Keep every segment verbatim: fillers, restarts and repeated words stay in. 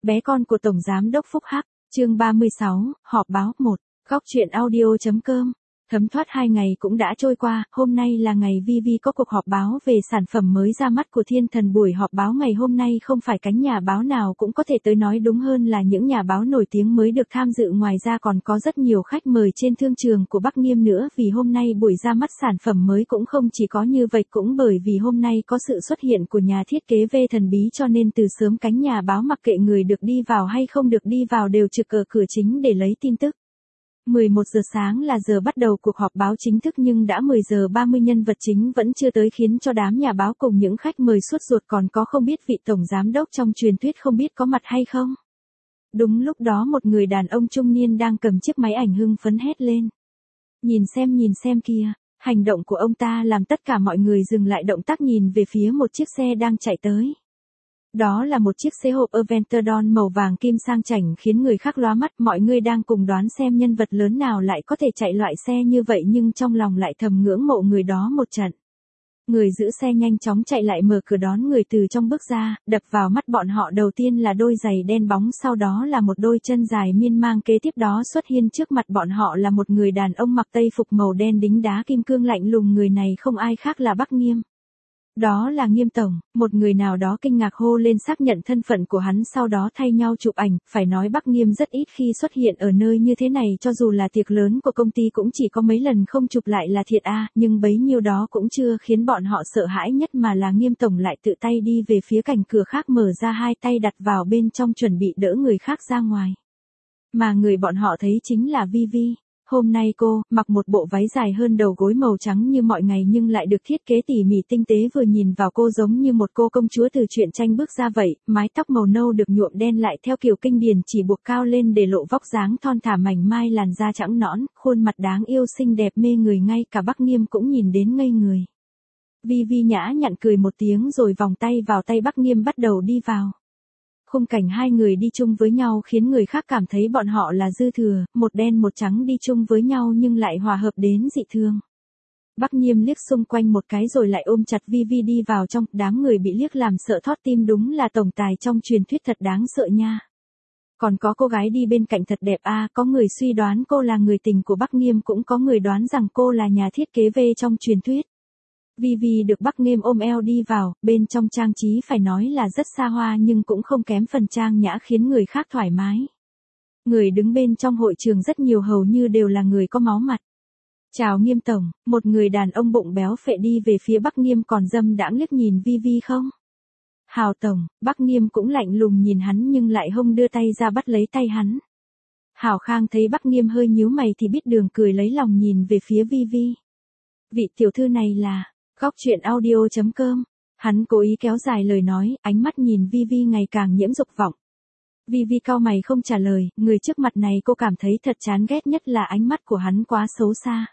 Bé con của Tổng Giám đốc Phúc Hắc, chương ba mươi sáu, họp báo một, góc chuyện audio.com. Thấm thoát hai ngày cũng đã trôi qua, hôm nay là ngày Vi Vi có cuộc họp báo về sản phẩm mới ra mắt của Thiên Thần. Buổi họp báo ngày hôm nay không phải cánh nhà báo nào cũng có thể tới, nói đúng hơn là những nhà báo nổi tiếng mới được tham dự, ngoài ra còn có rất nhiều khách mời trên thương trường của Bắc Nghiêm nữa. Vì hôm nay buổi ra mắt sản phẩm mới cũng không chỉ có như vậy, cũng bởi vì hôm nay có sự xuất hiện của nhà thiết kế V thần bí, cho nên từ sớm cánh nhà báo mặc kệ người được đi vào hay không được đi vào đều trực ở cửa chính để lấy tin tức. mười một giờ sáng là giờ bắt đầu cuộc họp báo chính thức, nhưng đã mười giờ ba mươi nhân vật chính vẫn chưa tới, khiến cho đám nhà báo cùng những khách mời sốt ruột, còn có không biết vị tổng giám đốc trong truyền thuyết không biết có mặt hay không. Đúng lúc đó một người đàn ông trung niên đang cầm chiếc máy ảnh hưng phấn hét lên. Nhìn xem nhìn xem kìa, hành động của ông ta làm tất cả mọi người dừng lại động tác, nhìn về phía một chiếc xe đang chạy tới. Đó là một chiếc xe hộp Aventador màu vàng kim sang chảnh khiến người khác lóa mắt. Mọi người đang cùng đoán xem nhân vật lớn nào lại có thể chạy loại xe như vậy, nhưng trong lòng lại thầm ngưỡng mộ người đó một trận. Người giữ xe nhanh chóng chạy lại mở cửa đón người từ trong bước ra, đập vào mắt bọn họ đầu tiên là đôi giày đen bóng, sau đó là một đôi chân dài miên man, kế tiếp đó xuất hiện trước mặt bọn họ là một người đàn ông mặc tây phục màu đen đính đá kim cương lạnh lùng. Người này không ai khác là Bắc Nghiêm. Đó là Nghiêm tổng. Một người nào đó kinh ngạc hô lên xác nhận thân phận của hắn, sau đó thay nhau chụp ảnh. Phải nói Bắc Nghiêm rất ít khi xuất hiện ở nơi như thế này, cho dù là tiệc lớn của công ty cũng chỉ có mấy lần không chụp lại là thiệt a, nhưng bấy nhiêu đó cũng chưa khiến bọn họ sợ hãi nhất, mà là Nghiêm tổng lại tự tay đi về phía cạnh cửa khác, mở ra hai tay đặt vào bên trong chuẩn bị đỡ người khác ra ngoài. Mà người bọn họ thấy chính là Vi Vi. Hôm nay cô mặc một bộ váy dài hơn đầu gối màu trắng như mọi ngày, nhưng lại được thiết kế tỉ mỉ tinh tế, vừa nhìn vào cô giống như một cô công chúa từ truyện tranh bước ra vậy. Mái tóc màu nâu được nhuộm đen lại theo kiểu kinh điển, chỉ buộc cao lên để lộ vóc dáng thon thả mảnh mai, làn da trắng nõn, khuôn mặt đáng yêu xinh đẹp mê người, ngay cả Bắc Nghiêm cũng nhìn đến ngây người. Vi Vi nhã nhặn cười một tiếng rồi vòng tay vào tay Bắc Nghiêm bắt đầu đi vào. Khung cảnh hai người đi chung với nhau khiến người khác cảm thấy bọn họ là dư thừa, một đen một trắng đi chung với nhau nhưng lại hòa hợp đến dị thường. Bắc Nghiêm liếc xung quanh một cái rồi lại ôm chặt Vi Vi đi vào trong, đám người bị liếc làm sợ thót tim, đúng là tổng tài trong truyền thuyết thật đáng sợ nha. Còn có cô gái đi bên cạnh thật đẹp a, à, có người suy đoán cô là người tình của Bắc Nghiêm, cũng có người đoán rằng cô là nhà thiết kế V trong truyền thuyết. Vi Vi được Bắc Nghiêm ôm eo đi vào, bên trong trang trí phải nói là rất xa hoa nhưng cũng không kém phần trang nhã, khiến người khác thoải mái. Người đứng bên trong hội trường rất nhiều, hầu như đều là người có máu mặt. Chào Nghiêm tổng, một người đàn ông bụng béo phệ đi về phía Bắc Nghiêm, còn dâm đãng liếc nhìn Vi Vi không. Hào tổng, Bắc Nghiêm cũng lạnh lùng nhìn hắn nhưng lại không đưa tay ra bắt lấy tay hắn. Hào Khang thấy Bắc Nghiêm hơi nhíu mày thì biết đường, cười lấy lòng nhìn về phía Vi Vi. Vị tiểu thư này là góc chuyện audio.com. Hắn cố ý kéo dài lời nói, ánh mắt nhìn Vi Vi ngày càng nhiễm dục vọng. Vi Vi cau mày không trả lời, người trước mặt này cô cảm thấy thật chán ghét, nhất là ánh mắt của hắn quá xấu xa.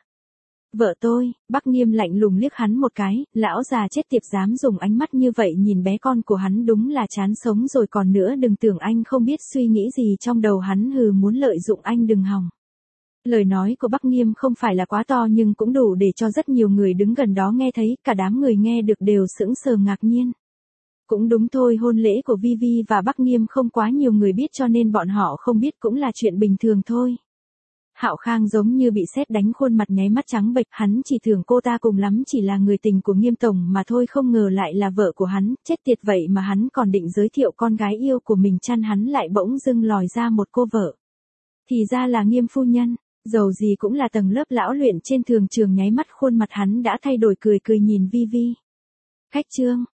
Vợ tôi, Bắc Nghiêm lạnh lùng liếc hắn một cái, lão già chết tiệt dám dùng ánh mắt như vậy nhìn bé con của hắn, đúng là chán sống rồi. Còn nữa, đừng tưởng anh không biết suy nghĩ gì trong đầu hắn, hừ, muốn lợi dụng anh đừng hòng. Lời nói của Bắc Nghiêm không phải là quá to nhưng cũng đủ để cho rất nhiều người đứng gần đó nghe thấy, cả đám người nghe được đều sững sờ ngạc nhiên. Cũng đúng thôi, hôn lễ của Vi Vi và Bắc Nghiêm không quá nhiều người biết, cho nên bọn họ không biết cũng là chuyện bình thường thôi. Hạo Khang giống như bị sét đánh, khuôn mặt nháy mắt trắng bệch, hắn chỉ tưởng cô ta cùng lắm chỉ là người tình của Nghiêm tổng mà thôi, không ngờ lại là vợ của hắn, chết tiệt, vậy mà hắn còn định giới thiệu con gái yêu của mình chăng, hắn lại bỗng dưng lòi ra một cô vợ. Thì ra là Nghiêm phu nhân. Dầu gì cũng là tầng lớp lão luyện trên thường trường, nháy mắt khuôn mặt hắn đã thay đổi, cười cười nhìn Vi Vi. Khách trương,